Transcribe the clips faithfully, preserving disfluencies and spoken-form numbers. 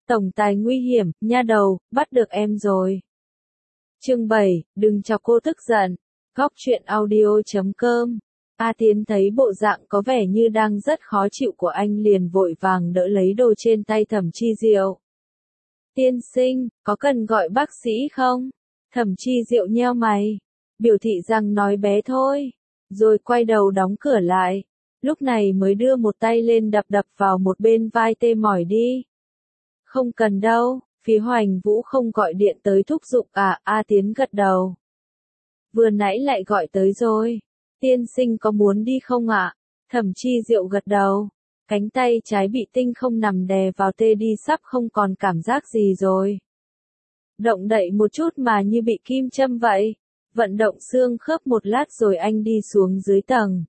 Tổng tài nguy hiểm, nha đầu, bắt được em rồi. Chương bảy, đừng chọc cô tức giận. Góc truyện audio chấm com. A Tiến thấy bộ dạng có vẻ như đang rất khó chịu của anh liền vội vàng đỡ lấy đồ trên tay Thẩm Chi Diệu. Tiên sinh, có cần gọi bác sĩ không? Thẩm Chi Diệu nheo mày, biểu thị rằng nói bé thôi, rồi quay đầu đóng cửa lại. Lúc này mới đưa một tay lên đập đập vào một bên vai tê mỏi đi. Không cần đâu, phía Hoành Vũ không gọi điện tới thúc giục à, A Tiến gật đầu. Vừa nãy lại gọi tới rồi. Tiên sinh có muốn đi không ạ? Thẩm Chi Diệu gật đầu. Cánh tay trái bị Tinh Không nằm đè vào tê đi sắp không còn cảm giác gì rồi. Động đậy một chút mà như bị kim châm vậy. Vận động xương khớp một lát rồi anh đi xuống dưới tầng.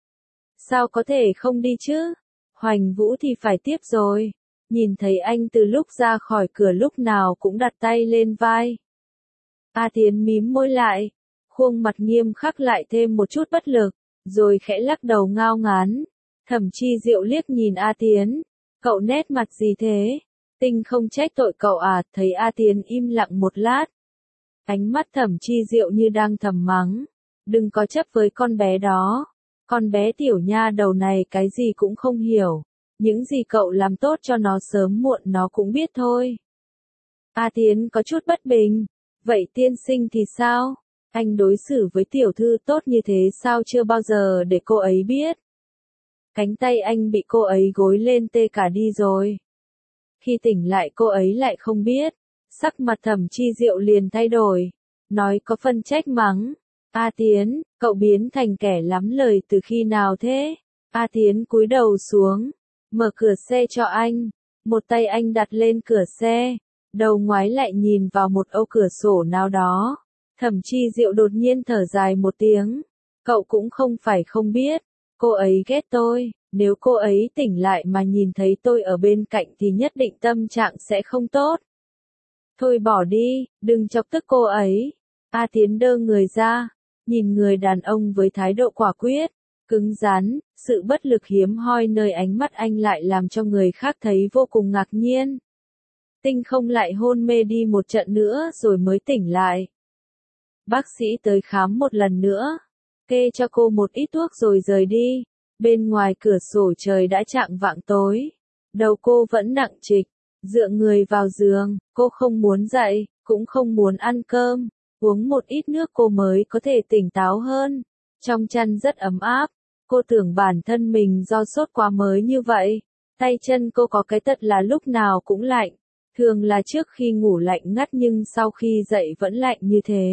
Sao có thể không đi chứ? Hoành Vũ thì phải tiếp rồi. Nhìn thấy anh từ lúc ra khỏi cửa lúc nào cũng đặt tay lên vai. A Tiến mím môi lại. Khuôn mặt nghiêm khắc lại thêm một chút bất lực. Rồi khẽ lắc đầu ngao ngán. Thẩm Chi Diệu liếc nhìn A Tiến. Cậu nét mặt gì thế? Tinh Không trách tội cậu à, thấy A Tiến im lặng một lát. Ánh mắt Thẩm Chi Diệu như đang thầm mắng. Đừng có chấp với con bé đó. Con bé tiểu nha đầu này cái gì cũng không hiểu. Những gì cậu làm tốt cho nó sớm muộn nó cũng biết thôi. A Tiến có chút bất bình. Vậy tiên sinh thì sao? Anh đối xử với tiểu thư tốt như thế sao chưa bao giờ để cô ấy biết? Cánh tay anh bị cô ấy gối lên tê cả đi rồi. Khi tỉnh lại cô ấy lại không biết. Sắc mặt Thẩm Chi Diệu liền thay đổi. Nói có phân trách mắng. A Tiến, cậu biến thành kẻ lắm lời từ khi nào thế? A Tiến cúi đầu xuống. Mở cửa xe cho anh. Một tay anh đặt lên cửa xe. Đầu ngoái lại nhìn vào một ô cửa sổ nào đó. Thẩm Chi Diệu đột nhiên thở dài một tiếng. Cậu cũng không phải không biết. Cô ấy ghét tôi. Nếu cô ấy tỉnh lại mà nhìn thấy tôi ở bên cạnh thì nhất định tâm trạng sẽ không tốt. Thôi bỏ đi, đừng chọc tức cô ấy. A Tiến đơ người ra. Nhìn người đàn ông với thái độ quả quyết, cứng rắn, sự bất lực hiếm hoi nơi ánh mắt anh lại làm cho người khác thấy vô cùng ngạc nhiên. Tinh Không lại hôn mê đi một trận nữa rồi mới tỉnh lại. Bác sĩ tới khám một lần nữa, kê cho cô một ít thuốc rồi rời đi. Bên ngoài cửa sổ trời đã chạng vạng tối. Đầu cô vẫn nặng trịch, dựa người vào giường, cô không muốn dậy, cũng không muốn ăn cơm. Uống một ít nước cô mới có thể tỉnh táo hơn. Trong chăn rất ấm áp. Cô tưởng bản thân mình do sốt quá mới như vậy. Tay chân cô có cái tật là lúc nào cũng lạnh. Thường là trước khi ngủ lạnh ngắt nhưng sau khi dậy vẫn lạnh như thế.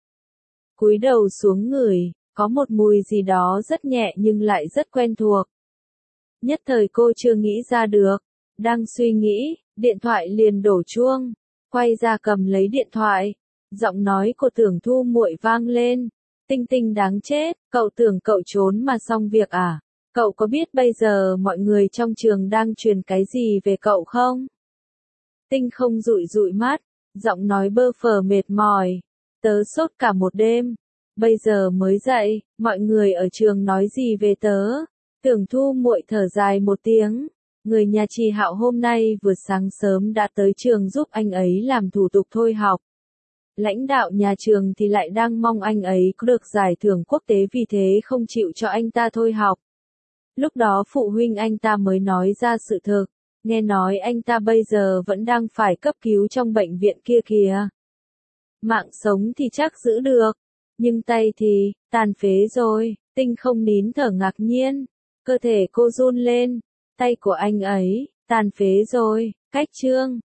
Cúi đầu xuống ngửi, có một mùi gì đó rất nhẹ nhưng lại rất quen thuộc. Nhất thời cô chưa nghĩ ra được. Đang suy nghĩ, điện thoại liền đổ chuông. Quay ra cầm lấy điện thoại. Giọng nói của Tưởng Thu muội vang lên. Tinh Tinh đáng chết, cậu tưởng cậu trốn mà xong việc à? Cậu có biết bây giờ mọi người trong trường đang truyền cái gì về cậu không? Tinh Không dụi dụi mắt, giọng nói bơ phờ mệt mỏi. Tớ sốt cả một đêm. Bây giờ mới dậy, mọi người ở trường nói gì về tớ? Tưởng Thu muội thở dài một tiếng. Người nhà Trì Hạo hôm nay vừa sáng sớm đã tới trường giúp anh ấy làm thủ tục thôi học. Lãnh đạo nhà trường thì lại đang mong anh ấy có được giải thưởng quốc tế vì thế không chịu cho anh ta thôi học. Lúc đó phụ huynh anh ta mới nói ra sự thực, nghe nói anh ta bây giờ vẫn đang phải cấp cứu trong bệnh viện kia kìa. Mạng sống thì chắc giữ được, nhưng tay thì, tàn phế rồi. Tinh Không nín thở ngạc nhiên, cơ thể cô run lên, tay của anh ấy, tàn phế rồi, cách chương.